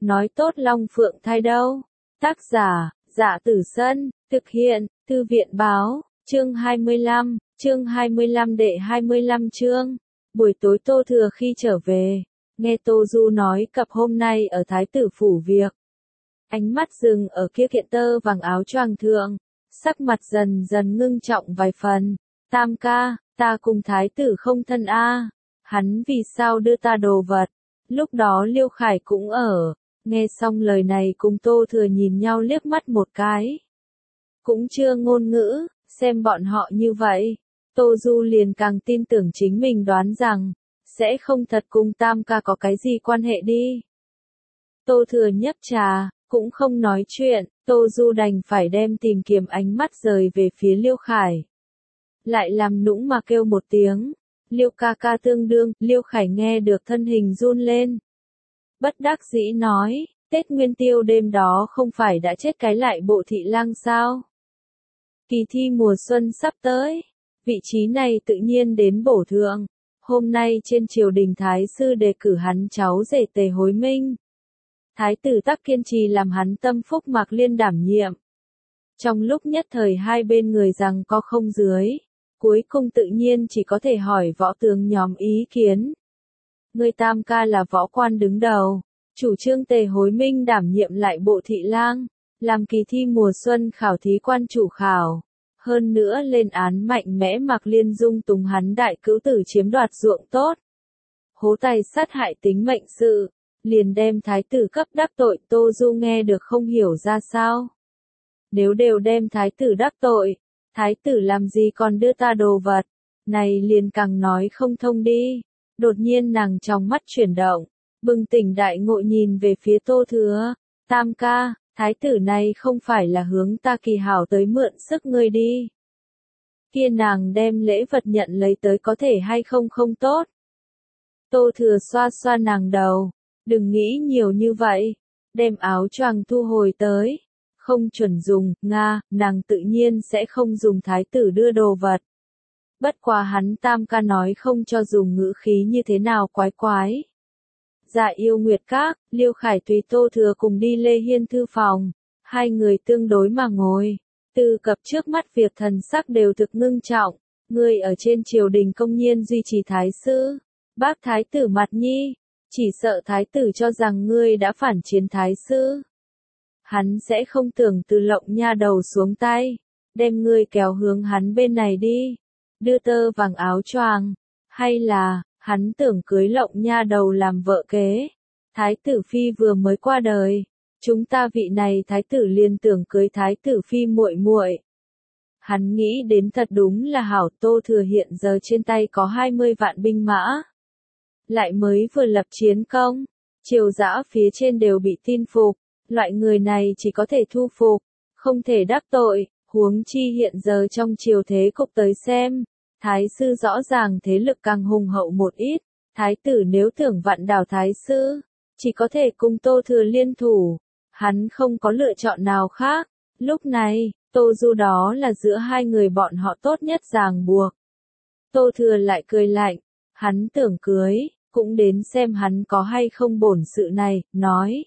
nói tốt Long Phượng thai đâu. Tác giả, Dạ Tử Sân, thực hiện, Thư viện Báo, chương 25 đệ 25 chương. Buổi tối Tô Thừa khi trở về, nghe Tô Du nói cập hôm nay ở Thái tử phủ việc. Ánh mắt dừng ở kia kiện tơ vàng áo choàng thượng, sắc mặt dần dần ngưng trọng vài phần. Tam ca, ta cùng Thái tử không thân a, hắn vì sao đưa ta đồ vật? Lúc đó Liêu Khải cũng ở, nghe xong lời này cùng Tô Thừa nhìn nhau liếc mắt một cái. Cũng chưa ngôn ngữ, xem bọn họ như vậy, Tô Du liền càng tin tưởng chính mình đoán rằng, sẽ không thật cùng Tam ca có cái gì quan hệ đi. Tô Thừa nhấp trà, cũng không nói chuyện, Tô Du đành phải đem tìm kiếm ánh mắt rời về phía Liêu Khải. Lại làm nũng mà kêu một tiếng, Liêu ca ca tương đương, Liêu Khải nghe được thân hình run lên. Bất đắc dĩ nói, Tết Nguyên Tiêu đêm đó không phải đã chết cái lại bộ thị lang sao? Kỳ thi mùa xuân sắp tới, vị trí này tự nhiên đến bổ thượng. Hôm nay trên triều đình Thái sư đề cử hắn cháu rể Tề Hối Minh. Thái tử Tắc kiên trì làm hắn tâm phúc Mạc Liên đảm nhiệm. Trong lúc nhất thời hai bên người rằng có không dưới, cuối cùng tự nhiên chỉ có thể hỏi võ tướng nhóm ý kiến. Người Tam ca là võ quan đứng đầu, chủ trương Tề Hối Minh đảm nhiệm lại bộ thị lang, làm kỳ thi mùa xuân khảo thí quan chủ khảo. Hơn nữa lên án mạnh mẽ Mạc Liên dung túng hắn đại cữu tử chiếm đoạt ruộng tốt. Hố tay sát hại tính mệnh sự, liền đem thái tử cấp đắc tội. Tô Du nghe được không hiểu ra sao. Nếu đều đem thái tử đắc tội, thái tử làm gì còn đưa ta đồ vật, này liền càng nói không thông đi. Đột nhiên nàng trong mắt chuyển động, bừng tỉnh đại ngộ nhìn về phía Tô Thừa. Tam ca, thái tử này không phải là hướng ta Kỳ hảo tới mượn sức ngươi đi. Kia nàng đem lễ vật nhận lấy tới có thể hay không không tốt. Tô Thừa xoa xoa nàng đầu, đừng nghĩ nhiều như vậy, đem áo choàng thu hồi tới. Không chuẩn dùng, nàng tự nhiên sẽ không dùng thái tử đưa đồ vật. Bất quá hắn Tam ca nói không cho dùng ngữ khí như thế nào quái quái. Dạ Yêu Nguyệt Các, Liêu Khải tùy Tô Thừa cùng đi Lê Hiên thư phòng, hai người tương đối mà ngồi, từ cập trước mắt việc thần sắc đều thực ngưng trọng. Ngươi ở trên triều đình công nhiên duy trì thái sư, bác thái tử mặt nhi, chỉ sợ thái tử cho rằng ngươi đã phản chiến thái sư. Hắn sẽ không tưởng từ Lộng nha đầu xuống tay, đem ngươi kéo hướng hắn bên này đi, đưa tơ vàng áo choàng, hay là hắn tưởng cưới Lộng nha đầu làm vợ kế. Thái tử phi vừa mới qua đời, chúng ta vị này thái tử liền tưởng cưới thái tử phi muội muội. Hắn nghĩ đến thật đúng là hảo. Tô Thừa hiện giờ trên tay có 20 vạn binh mã, lại mới vừa lập chiến công, triều dã phía trên đều bị tin phục, loại người này chỉ có thể thu phục, không thể đắc tội. Huống chi hiện giờ trong triều thế cục tới xem, thái sư rõ ràng thế lực càng hùng hậu một ít, thái tử nếu tưởng vặn đảo thái sư, chỉ có thể cùng Tô Thừa liên thủ, hắn không có lựa chọn nào khác. Lúc này, Tô Du đó là giữa hai người bọn họ tốt nhất ràng buộc. Tô Thừa lại cười lạnh, hắn tưởng cưới, cũng đến xem hắn có hay không bổn sự này, nói.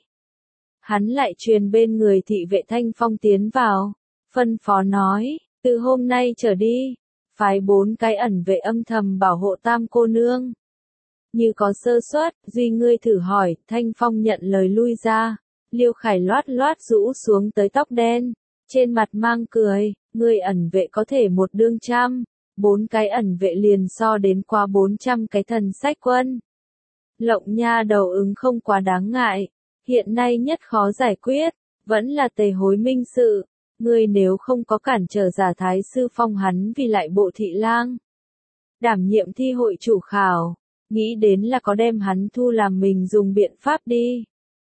Hắn lại truyền bên người thị vệ Thanh Phong tiến vào, phân phó nói, từ hôm nay trở đi, phái 4 cái ẩn vệ âm thầm bảo hộ Tam cô nương. Như có sơ suất, duy ngươi thử hỏi. Thanh Phong nhận lời lui ra. Liêu Khải loát loát rũ xuống tới tóc đen, trên mặt mang cười, ngươi ẩn vệ có thể một đương trăm, 4 cái ẩn vệ liền so đến qua 400 cái thần sách quân. Lộng nha đầu ứng không quá đáng ngại, hiện nay nhất khó giải quyết, vẫn là Tề Hối Minh sự. Ngươi nếu không có cản trở giả thái sư phong hắn vì lại bộ thị lang, đảm nhiệm thi hội chủ khảo, nghĩ đến là có đem hắn thu làm mình dùng biện pháp đi.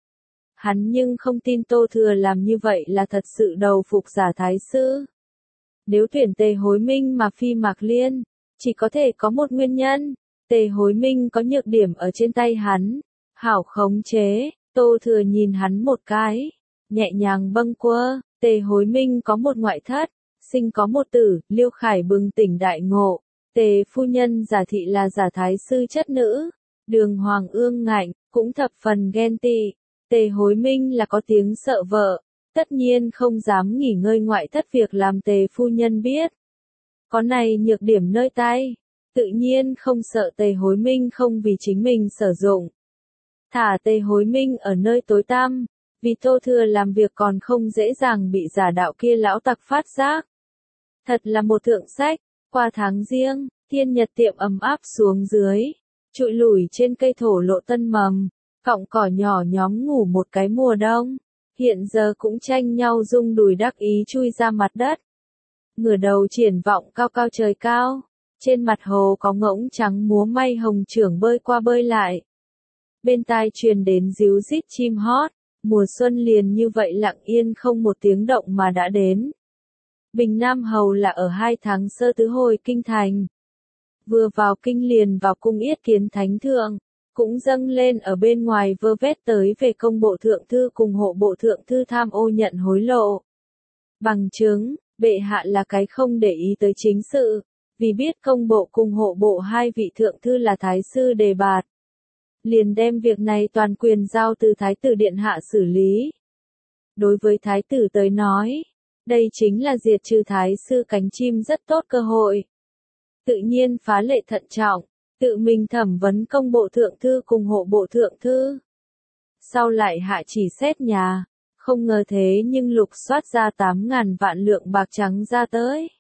Hắn nhưng không tin Tô Thừa làm như vậy là thật sự đầu phục giả thái sư. Nếu tuyển Tề Hối Minh mà phi Mạc Liên, chỉ có thể có một nguyên nhân, Tề Hối Minh có nhược điểm ở trên tay hắn, hảo khống chế. Tô Thừa nhìn hắn một cái, nhẹ nhàng bâng quơ. Tề Hối Minh có một ngoại thất, sinh có một tử. Liêu Khải bừng tỉnh đại ngộ, Tề phu nhân giả thị là giả thái sư chất nữ. Đường Hoàng ương ngạnh, cũng thập phần ghen tị. Tề Hối Minh là có tiếng sợ vợ, tất nhiên không dám nghỉ ngơi ngoại thất việc làm Tề phu nhân biết. Có này nhược điểm nơi tay, tự nhiên không sợ Tề Hối Minh không vì chính mình sử dụng. Thả Tề Hối Minh ở nơi tối tăm, vì Tô Thừa làm việc còn không dễ dàng bị giả đạo kia lão tặc phát giác. Thật là một thượng sách, qua tháng riêng, thiên nhật tiệm ấm áp xuống dưới, trụi lủi trên cây thổ lộ tân mầm, cọng cỏ nhỏ nhóm ngủ một cái mùa đông, hiện giờ cũng tranh nhau rung đùi đắc ý chui ra mặt đất. Ngửa đầu triển vọng cao cao trời cao, trên mặt hồ có ngỗng trắng múa may hồng trưởng bơi qua bơi lại. Bên tai truyền đến ríu rít chim hót, mùa xuân liền như vậy lặng yên không một tiếng động mà đã đến. Bình Nam Hầu là ở 2 tháng sơ tứ hồi kinh thành. Vừa vào kinh liền vào cung yết kiến thánh thượng, cũng dâng lên ở bên ngoài vơ vét tới về công bộ thượng thư cùng hộ bộ thượng thư tham ô nhận hối lộ. Bằng chứng, bệ hạ là cái không để ý tới chính sự, vì biết công bộ cùng hộ bộ hai vị thượng thư là thái sư đề bạt. Liền đem việc này toàn quyền giao từ thái tử điện hạ xử lý. Đối với thái tử tới nói, đây chính là diệt trừ thái sư cánh chim rất tốt cơ hội. Tự nhiên phá lệ thận trọng, tự mình thẩm vấn công bộ thượng thư cùng hộ bộ thượng thư. Sau lại hạ chỉ xét nhà, không ngờ thế nhưng lục soát ra 8.000 vạn lượng bạc trắng ra tới.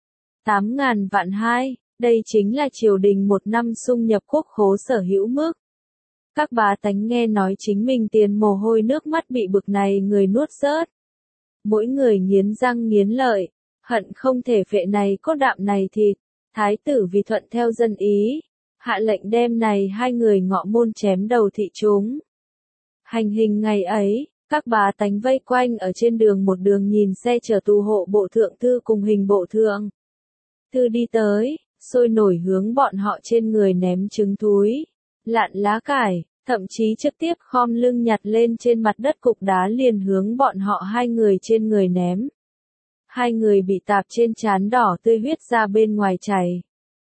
8.000 vạn hai, đây chính là triều đình một năm sung nhập quốc khố sở hữu mức. Các bá tánh nghe nói chính mình tiền mồ hôi nước mắt bị bực này người nuốt rớt. Mỗi người nghiến răng nghiến lợi, hận không thể phệ này cốt đạm này thịt. Thái tử vì thuận theo dân ý, hạ lệnh đem này hai người ngọ môn chém đầu thị chúng. Hành hình ngày ấy, các bá tánh vây quanh ở trên đường một đường nhìn xe chở tù hộ bộ thượng thư cùng hình bộ thượng thư đi tới, sôi nổi hướng bọn họ trên người ném trứng thúi, lạn lá cải, thậm chí trực tiếp khom lưng nhặt lên trên mặt đất cục đá liền hướng bọn họ hai người trên người ném. Hai người bị tạp trên trán đỏ tươi huyết ra bên ngoài chảy.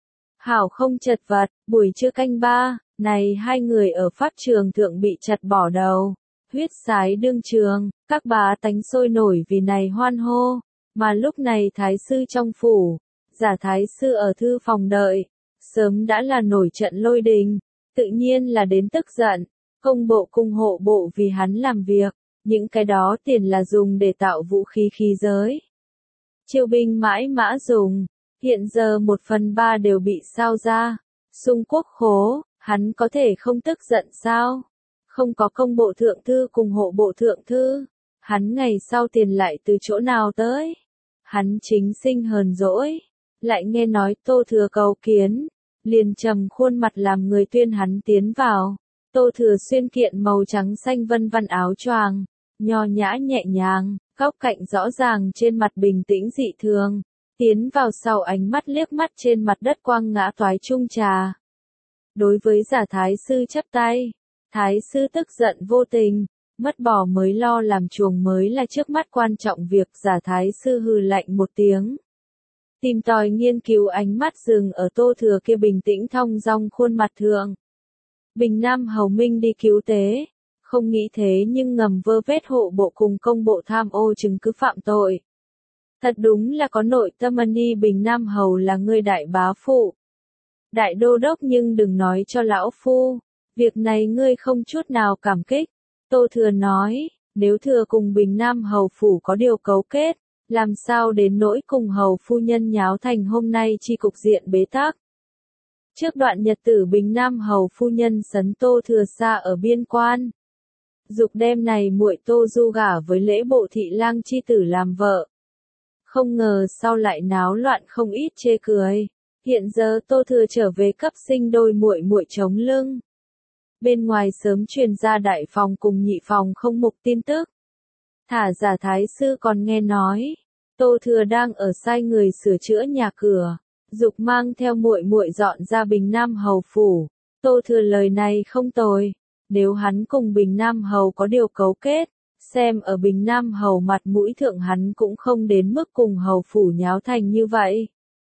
Hảo không chật vật, buổi trưa canh 3, này hai người ở pháp trường thượng bị chặt bỏ đầu, huyết sái đương trường, các bá tánh sôi nổi vì này hoan hô, mà lúc này thái sư trong phủ, giả thái sư ở thư phòng đợi, sớm đã là nổi trận lôi đình, tự nhiên là đến tức giận, công bộ cùng hộ bộ vì hắn làm việc, những cái đó tiền là dùng để tạo vũ khí khí giới. Triều binh mãi mã dùng, hiện giờ 1/3 đều bị sao ra, sung quốc khố, hắn có thể không tức giận sao? Không có công bộ thượng thư cùng hộ bộ thượng thư, hắn ngày sau tiền lại từ chỗ nào tới? Hắn chính sinh hờn dỗi, lại nghe nói Tô Thừa cầu kiến, liền trầm khuôn mặt làm người tuyên hắn tiến vào. Tô Thừa xuyên kiện màu trắng xanh vân vân áo choàng, nho nhã nhẹ nhàng, góc cạnh rõ ràng trên mặt bình tĩnh dị thường, tiến vào sau ánh mắt liếc mắt trên mặt đất quang ngã toái chung trà. Đối với giả thái sư chắp tay, thái sư tức giận vô tình, mất bò mới lo làm chuồng mới là trước mắt quan trọng việc. Giả thái sư hừ lạnh một tiếng, tìm tòi nghiên cứu ánh mắt dừng ở Tô Thừa kia bình tĩnh thong dong khuôn mặt thượng. Bình Nam Hầu Minh đi cứu tế, không nghĩ thế nhưng ngầm vơ vét hộ bộ cùng công bộ tham ô chứng cứ phạm tội. Thật đúng là có nội tâm ân y. Bình Nam Hầu là người đại bá phụ, đại đô đốc, nhưng đừng nói cho lão phu, việc này ngươi không chút nào cảm kích. Tô Thừa nói, nếu Thừa cùng Bình Nam Hầu phủ có điều cấu kết, làm sao đến nỗi cùng Hầu phu nhân nháo thành hôm nay chi cục diện bế tắc. Trước đoạn nhật tử Bình Nam Hầu phu nhân sấn Tô Thừa xa ở biên quan, dục đem này muội Tô Du gả với lễ bộ thị lang chi tử làm vợ. Không ngờ sau lại náo loạn không ít chê cười. Hiện giờ Tô Thừa trở về cấp sinh đôi muội muội chống lưng. Bên ngoài sớm truyền ra đại phòng cùng nhị phòng không mục tin tức. Thả giả thái sư còn nghe nói, Tô Thừa đang ở sai người sửa chữa nhà cửa, dục mang theo muội muội dọn ra Bình Nam Hầu phủ. Tô Thừa lời này không tồi, nếu hắn cùng Bình Nam Hầu có điều cấu kết, xem ở Bình Nam Hầu mặt mũi thượng hắn cũng không đến mức cùng Hầu phủ nháo thành như vậy.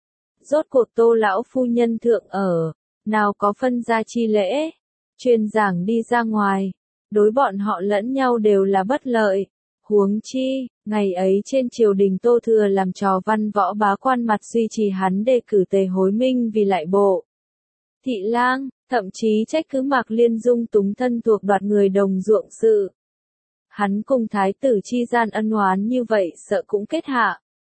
Rốt cuộc Tô lão phu nhân thượng ở, nào có phân gia chi lễ, truyền giảng đi ra ngoài, đối bọn họ lẫn nhau đều là bất lợi. Huống chi, ngày ấy trên triều đình Tô Thừa làm trò văn võ bá quan mặt duy trì hắn đề cử Tề Hối Minh vì lại bộ thị lang, thậm chí trách cứ Mạc Liên dung túng thân thuộc đoạt người đồng ruộng sự. Hắn cùng thái tử chi gian ân oán như vậy sợ cũng kết hạ.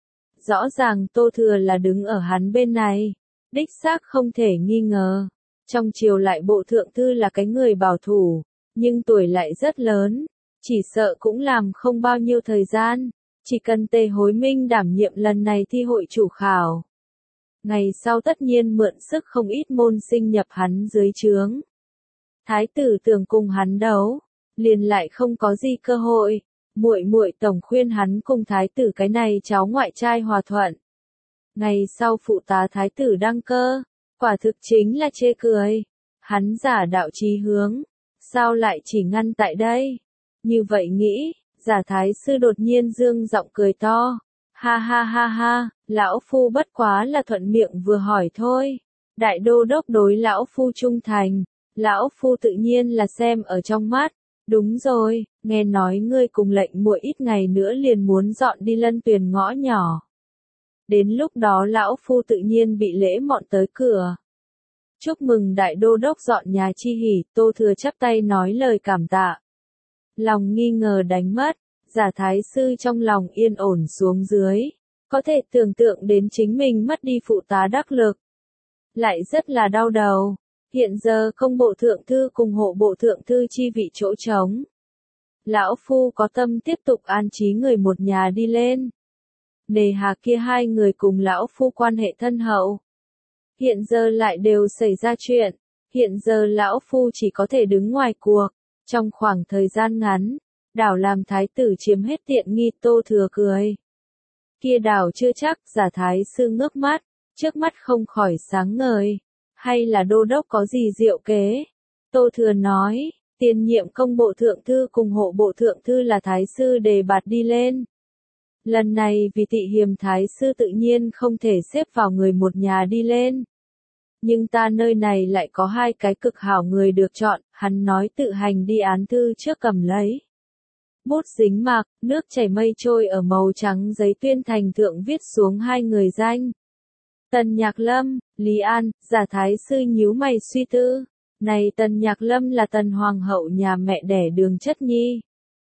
Rõ ràng Tô Thừa là đứng ở hắn bên này, đích xác không thể nghi ngờ. Trong triều lại bộ thượng thư là cái người bảo thủ, nhưng tuổi lại rất lớn, chỉ sợ cũng làm không bao nhiêu thời gian, chỉ cần Tề Hối Minh đảm nhiệm lần này thi hội chủ khảo. Ngày sau tất nhiên mượn sức không ít môn sinh nhập hắn dưới trướng. Thái tử tưởng cùng hắn đấu, liền lại không có gì cơ hội. Muội muội tổng khuyên hắn cùng thái tử cái này cháu ngoại trai hòa thuận. Ngày sau phụ tá thái tử đăng cơ, quả thực chính là chê cười. Hắn giả đạo chí hướng, sao lại chỉ ngăn tại đây? Như vậy nghĩ, giả thái sư đột nhiên dương giọng cười to. Ha ha ha ha, lão phu bất quá là thuận miệng vừa hỏi thôi. Đại đô đốc đối lão phu trung thành, lão phu tự nhiên là xem ở trong mắt. Đúng rồi, nghe nói ngươi cùng lệnh muội ít ngày nữa liền muốn dọn đi Lân Tuyền ngõ nhỏ. Đến lúc đó lão phu tự nhiên bị lễ mọn tới cửa. Chúc mừng đại đô đốc dọn nhà chi hỉ, Tô Thừa chắp tay nói lời cảm tạ. Lòng nghi ngờ đánh mất, giả thái sư trong lòng yên ổn xuống dưới, có thể tưởng tượng đến chính mình mất đi phụ tá đắc lực. Lại rất là đau đầu. Hiện giờ công bộ thượng thư cùng hộ bộ thượng thư chi vị chỗ trống. Lão phu có tâm tiếp tục an trí người một nhà đi lên. Nề hà kia hai người cùng lão phu quan hệ thân hậu. Hiện giờ lại đều xảy ra chuyện. Hiện giờ lão phu chỉ có thể đứng ngoài cuộc. Trong khoảng thời gian ngắn, đảo làm thái tử chiếm hết tiện nghi. Tô Thừa cười. Kia đảo chưa chắc, giả thái sư ngước mắt, trước mắt không khỏi sáng ngời. Hay là đô đốc có gì diệu kế? Tô Thừa nói, tiền nhiệm công bộ thượng thư cùng hộ bộ thượng thư là thái sư đề bạt đi lên. Lần này vì Tị Hiềm thái sư tự nhiên không thể xếp vào người một nhà đi lên. Nhưng ta nơi này lại có hai cái cực hảo người được chọn, hắn nói tự hành đi án thư trước cầm lấy. Bút dính mạc, nước chảy mây trôi ở màu trắng giấy tuyên thành thượng viết xuống hai người danh. Tần Nhạc Lâm, Lý An, giả thái sư nhíu mày suy tư. Này Tần Nhạc Lâm là Tần Hoàng hậu nhà mẹ đẻ Đường Chất Nhi.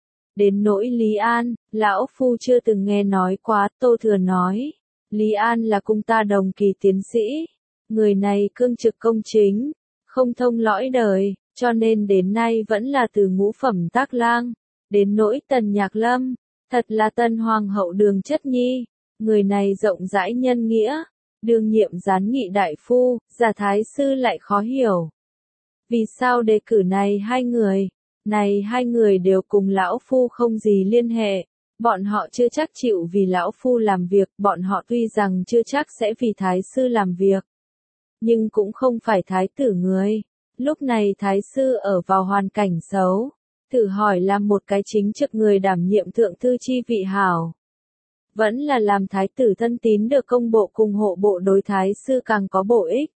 Đến nỗi Lý An, lão phu chưa từng nghe nói quá. Tô Thừa nói, Lý An là cung ta đồng kỳ tiến sĩ. Người này cương trực công chính, không thông lõi đời, cho nên đến nay vẫn là từ ngũ phẩm tác lang. Đến nỗi Tần Nhạc Lâm, thật là Tần Hoàng hậu Đường Chất Nhi. Người này rộng rãi nhân nghĩa. Đương nhiệm gián nghị đại phu, giả thái sư lại khó hiểu. Vì sao đề cử này hai người? Này hai người đều cùng lão phu không gì liên hệ. Bọn họ chưa chắc chịu vì lão phu làm việc, bọn họ tuy rằng chưa chắc sẽ vì thái sư làm việc. Nhưng cũng không phải thái tử người. Lúc này thái sư ở vào hoàn cảnh xấu. Thử hỏi làm một cái chính trực người đảm nhiệm thượng thư chi vị hảo. Vẫn là làm thái tử thân tín được công bộ cùng hộ bộ đối thái sư càng có bổ ích.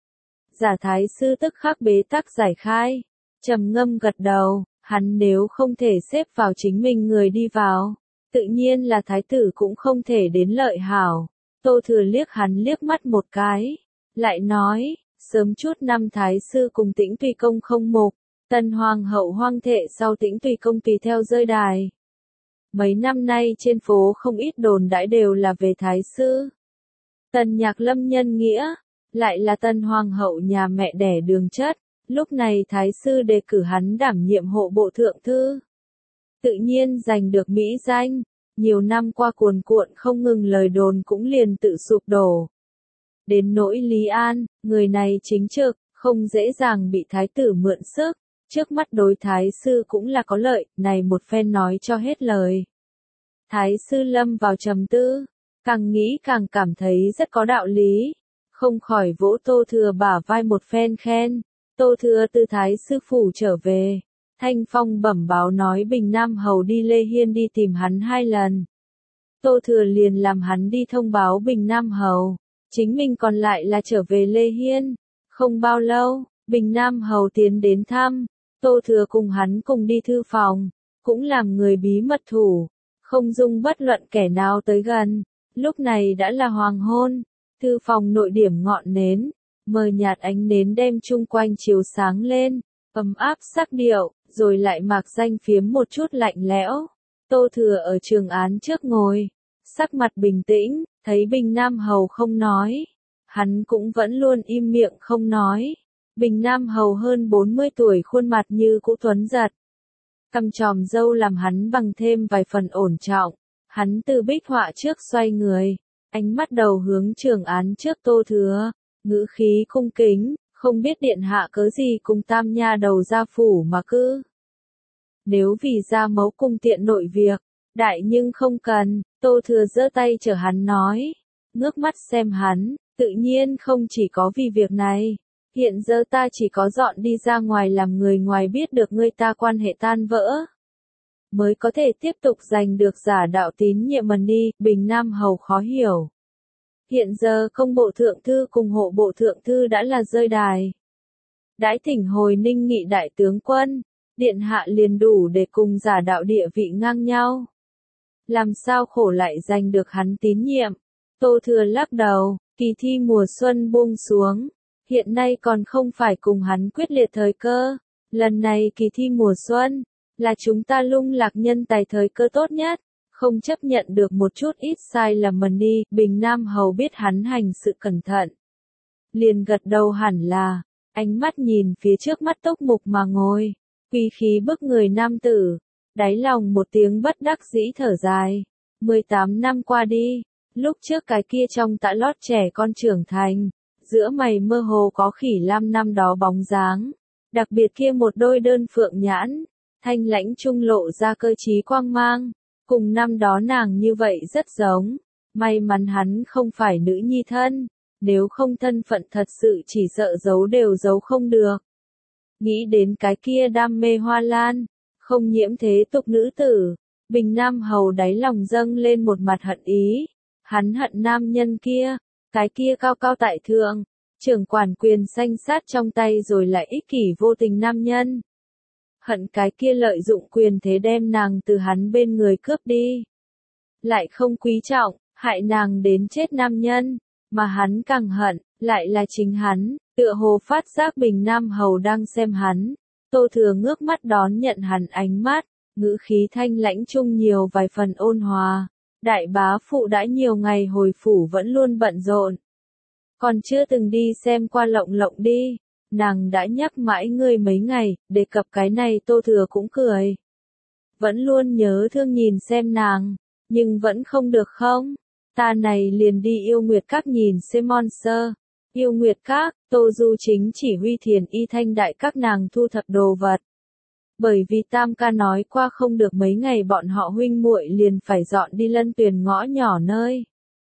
Giả thái sư tức khắc bế tắc giải khai, trầm ngâm gật đầu, hắn nếu không thể xếp vào chính mình người đi vào, tự nhiên là thái tử cũng không thể đến lợi hảo. Tô Thừa liếc hắn liếc mắt một cái, lại nói, sớm chút năm thái sư cùng Tĩnh Tùy công không mục, Tần Hoàng hậu hoang thệ sau Tĩnh Tùy công tùy theo rơi đài. Mấy năm nay trên phố không ít đồn đãi đều là về thái sư. Tần Nhạc Lâm nhân nghĩa, lại là Tần Hoàng hậu nhà mẹ đẻ Đường Chất, lúc này thái sư đề cử hắn đảm nhiệm hộ bộ thượng thư. Tự nhiên giành được mỹ danh, nhiều năm qua cuồn cuộn không ngừng lời đồn cũng liền tự sụp đổ. Đến nỗi Lý An, người này chính trực, không dễ dàng bị thái tử mượn sức. Trước mắt đối thái sư cũng là có lợi, này một phen nói cho hết lời. Thái sư lâm vào trầm tư, càng nghĩ càng cảm thấy rất có đạo lý, không khỏi vỗ Tô Thừa bả vai một phen khen. Tô Thừa từ thái sư phủ trở về, Thanh Phong bẩm báo nói Bình Nam hầu đi Lê Hiên đi tìm hắn 2 lần. Tô Thừa liền làm hắn đi thông báo Bình Nam hầu, chính mình còn lại là trở về Lê Hiên. Không bao lâu, Bình Nam hầu tiến đến thăm. Tô Thừa cùng hắn cùng đi thư phòng, cũng làm người bí mật thủ, không dung bất luận kẻ nào tới gần. Lúc này đã là hoàng hôn, thư phòng nội điểm ngọn nến, mờ nhạt ánh nến đem chung quanh chiếu sáng lên, ấm áp sắc điệu, rồi lại mạc danh phiếm một chút lạnh lẽo. Tô Thừa ở trường án trước ngồi, sắc mặt bình tĩnh, thấy Bình Nam Hầu không nói, hắn cũng vẫn luôn im miệng không nói. Bình Nam Hầu hơn 40 tuổi, khuôn mặt như cũ tuấn giật, cằm chòm râu làm hắn bằng thêm vài phần ổn trọng. Hắn từ bích họa trước xoay người, ánh mắt đầu hướng trường án trước Tô Thừa, ngữ khí cung kính, không biết điện hạ cớ gì cùng tam nha đầu ra phủ mà cứ. Nếu vì ra mấu cung tiện nội việc, đại nhưng không cần. Tô Thừa giơ tay chở hắn nói, ngước mắt xem hắn, tự nhiên không chỉ có vì việc này. Hiện giờ ta chỉ có dọn đi ra ngoài làm người ngoài biết được ngươi ta quan hệ tan vỡ, mới có thể tiếp tục giành được giả đạo tín nhiệm mần đi. Bình Nam Hầu khó hiểu. Hiện giờ công bộ thượng thư cùng hộ bộ thượng thư đã là rơi đài. Đãi thỉnh hồi Ninh Nghị đại tướng quân, điện hạ liền đủ để cùng giả đạo địa vị ngang nhau. Làm sao khổ lại giành được hắn tín nhiệm? Tô Thừa lắc đầu, kỳ thi mùa xuân buông xuống. Hiện nay còn không phải cùng hắn quyết liệt thời cơ. Lần này kỳ thi mùa xuân, là chúng ta lung lạc nhân tài thời cơ tốt nhất. Không chấp nhận được một chút ít sai lầm mần đi. Bình Nam Hầu biết hắn hành sự cẩn thận, liền gật đầu hẳn là, ánh mắt nhìn phía trước mắt túc mục mà ngồi, uy khí bức người nam tử, đáy lòng một tiếng bất đắc dĩ thở dài. 18 năm qua đi, lúc trước cái kia trong tạ lót trẻ con trưởng thành, giữa mày mơ hồ có Khỉ Lam năm đó bóng dáng, đặc biệt kia một đôi đơn phượng nhãn, thanh lãnh trung lộ ra cơ trí quang mang, cùng năm đó nàng như vậy rất giống. May mắn hắn không phải nữ nhi thân, nếu không thân phận thật sự chỉ sợ giấu đều giấu không được. Nghĩ đến cái kia đam mê hoa lan, không nhiễm thế tục nữ tử, Bình Nam Hầu đáy lòng dâng lên một mặt hận ý. Hắn hận nam nhân kia, cái kia cao cao tại thượng, trưởng quản quyền sanh sát trong tay rồi lại ích kỷ vô tình nam nhân. Hận cái kia lợi dụng quyền thế đem nàng từ hắn bên người cướp đi, lại không quý trọng, hại nàng đến chết nam nhân. Mà hắn càng hận, lại là chính hắn. Tựa hồ phát giác Bình Nam Hầu đang xem hắn, Tô Thừa ngước mắt đón nhận hắn ánh mắt, ngữ khí thanh lãnh chung nhiều vài phần ôn hòa. Đại bá phụ đã nhiều ngày hồi phủ vẫn luôn bận rộn, còn chưa từng đi xem qua Lộng Lộng đi. Nàng đã nhắc mãi ngươi mấy ngày, đề cập cái này Tô Thừa cũng cười. Vẫn luôn nhớ thương nhìn xem nàng, nhưng vẫn không được không? Ta này liền đi Yêu Nguyệt Các nhìn xem Monster. Yêu Nguyệt Các, Tô Du chính chỉ huy Thiền Y Thanh đại các nàng thu thập đồ vật. Bởi vì Tam ca nói qua không được mấy ngày bọn họ huynh muội liền phải dọn đi Lân Tuyền ngõ nhỏ nơi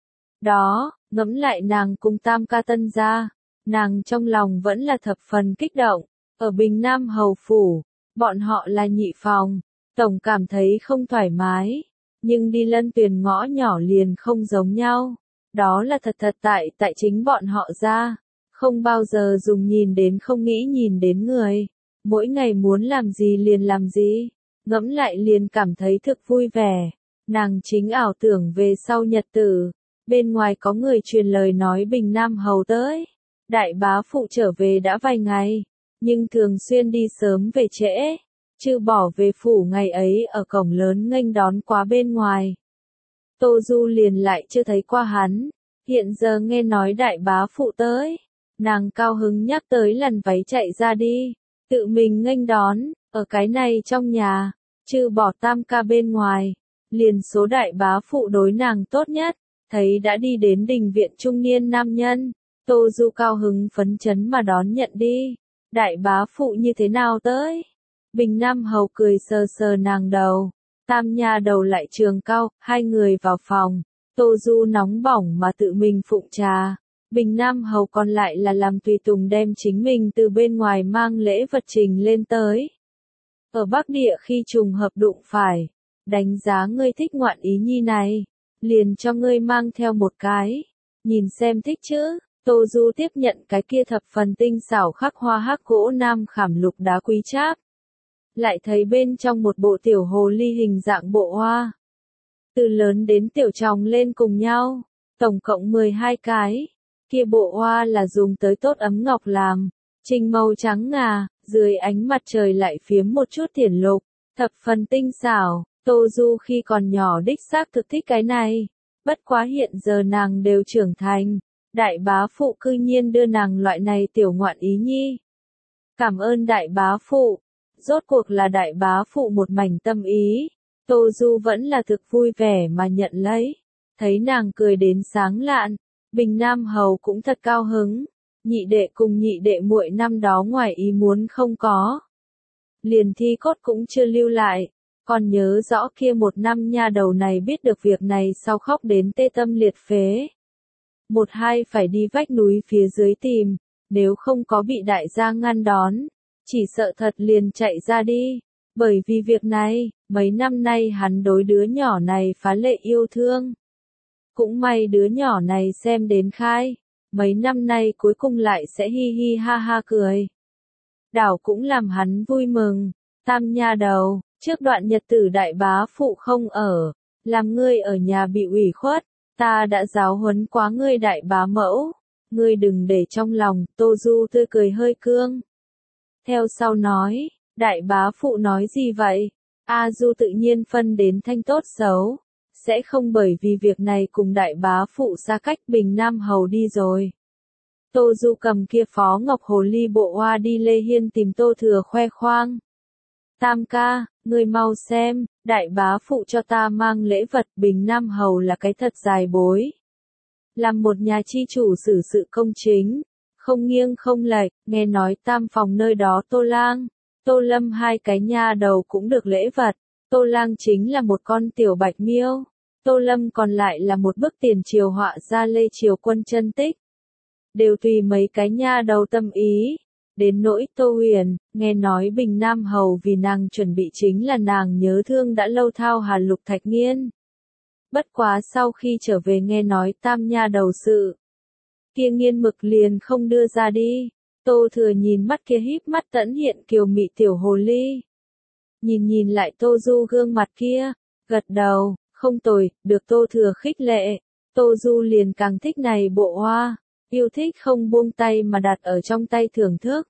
đó. Ngẫm lại nàng cùng Tam ca tân gia, nàng trong lòng vẫn là thập phần kích động. Ở Bình Nam Hầu phủ, bọn họ là nhị phòng, tổng cảm thấy không thoải mái, nhưng đi Lân Tuyền ngõ nhỏ liền không giống nhau. Đó là thật tại chính bọn họ ra, không bao giờ dùng nhìn đến không nghĩ nhìn đến người, mỗi ngày muốn làm gì liền làm gì, ngẫm lại liền cảm thấy thực vui vẻ. Nàng chính ảo tưởng về sau nhật tử, bên ngoài có người truyền lời nói Bình Nam Hầu tới, đại bá phụ trở về đã vài ngày, nhưng thường xuyên đi sớm về trễ, trừ bỏ về phủ ngày ấy ở cổng lớn nghênh đón quá bên ngoài. Tô Du liền lại chưa thấy qua hắn, hiện giờ nghe nói đại bá phụ tới, nàng cao hứng nhắc tới lần váy chạy ra đi, tự mình nghênh đón, ở cái này trong nhà, trừ bỏ Tam ca bên ngoài, liền số đại bá phụ đối nàng tốt nhất. Thấy đã đi đến đình viện trung niên nam nhân, Tô Du cao hứng phấn chấn mà đón nhận đi. Đại bá phụ như thế nào tới? Bình Nam Hầu cười sờ sờ nàng đầu, Tam nha đầu lại trường cao, hai người vào phòng. Tô Du nóng bỏng mà tự mình phụng trà, Bình Nam Hầu còn lại là làm tùy tùng đem chính mình từ bên ngoài mang lễ vật trình lên tới. Ở Bắc Địa khi trùng hợp đụng phải, đánh giá ngươi thích ngoạn ý nhi này, liền cho ngươi mang theo một cái, nhìn xem thích chứ. Tô Du tiếp nhận cái kia thập phần tinh xảo khắc hoa hắc gỗ nam khảm lục đá quý trác, lại thấy bên trong một bộ tiểu hồ ly hình dạng bộ hoa. Từ lớn đến tiểu chồng lên cùng nhau, tổng cộng 12 cái. Kia bộ hoa là dùng tới tốt ấm ngọc làm, trình màu trắng ngà, dưới ánh mặt trời lại phiếm một chút thiển lục, thập phần tinh xảo. Tô Du khi còn nhỏ đích xác thực thích cái này, bất quá hiện giờ nàng đều trưởng thành, đại bá phụ cư nhiên đưa nàng loại này tiểu ngoạn ý nhi. Cảm ơn đại bá phụ, rốt cuộc là đại bá phụ một mảnh tâm ý, Tô Du vẫn là thực vui vẻ mà nhận lấy, thấy nàng cười đến sáng lạn, Bình Nam Hầu cũng thật cao hứng, nhị đệ cùng nhị đệ muội năm đó ngoài ý muốn không có. Liền thi cốt cũng chưa lưu lại. Còn nhớ rõ kia một năm nha đầu này biết được việc này sau khóc đến tê tâm liệt phế. Một hai phải đi vách núi phía dưới tìm, nếu không có bị đại gia ngăn đón, chỉ sợ thật liền chạy ra đi. Bởi vì việc này, mấy năm nay hắn đối đứa nhỏ này phá lệ yêu thương. Cũng may đứa nhỏ này xem đến khai, mấy năm nay cuối cùng lại sẽ hi hi ha ha cười. Đảo cũng làm hắn vui mừng, tam nha đầu. Trước đoạn nhật tử đại bá phụ không ở, làm ngươi ở nhà bị ủy khuất, ta đã giáo huấn quá ngươi đại bá mẫu, ngươi đừng để trong lòng. Tô Du tươi cười hơi cương. Theo sau nói, đại bá phụ nói gì vậy? A Du tự nhiên phân đến thanh tốt xấu, sẽ không bởi vì việc này cùng đại bá phụ xa cách Bình Nam Hầu đi rồi. Tô Du cầm kia phó ngọc hồ ly bộ hoa đi Lê Hiên tìm Tô Thừa khoe khoang. Tam ca, ngươi mau xem, đại bá phụ cho ta mang lễ vật. Bình Nam Hầu là cái thật dài bối. Làm một nhà chi chủ xử sự công chính, không nghiêng không lệch, nghe nói tam phòng nơi đó Tô Lang, Tô Lâm hai cái nha đầu cũng được lễ vật. Tô Lang chính là một con tiểu bạch miêu, Tô Lâm còn lại là một bức tiền triều họa ra Lê Triều Quân chân tích. Đều tùy mấy cái nha đầu tâm ý. Đến nỗi Tô Huyền, nghe nói Bình Nam Hầu vì nàng chuẩn bị chính là nàng nhớ thương đã lâu Thao Hà Lục Thạch Nghiên. Bất quá sau khi trở về nghe nói tam nha đầu sự, kia nghiên mực liền không đưa ra đi. Tô Thừa nhìn mắt kia híp mắt tẫn hiện kiều mị tiểu hồ ly. Nhìn lại Tô Du gương mặt kia, gật đầu, không tồi, được Tô Thừa khích lệ. Tô Du liền càng thích này bộ hoa. Yêu thích không buông tay mà đặt ở trong tay thưởng thức.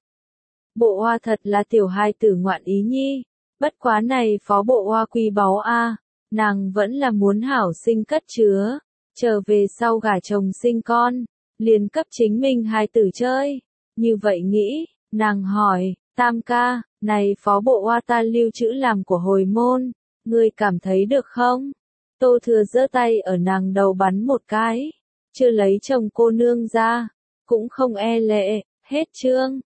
Bộ hoa thật là tiểu hai tử ngoạn ý nhi. Bất quá này phó bộ hoa quý báu a, nàng vẫn là muốn hảo sinh cất chứa. Trở về sau gả chồng sinh con, liền cấp chính mình hai tử chơi. Như vậy nghĩ, nàng hỏi, tam ca, này phó bộ hoa ta lưu trữ làm của hồi môn, ngươi cảm thấy được không? Tô Thừa giơ tay ở nàng đầu bắn một cái. Chưa lấy chồng cô nương ra, cũng không e lệ, hết chương.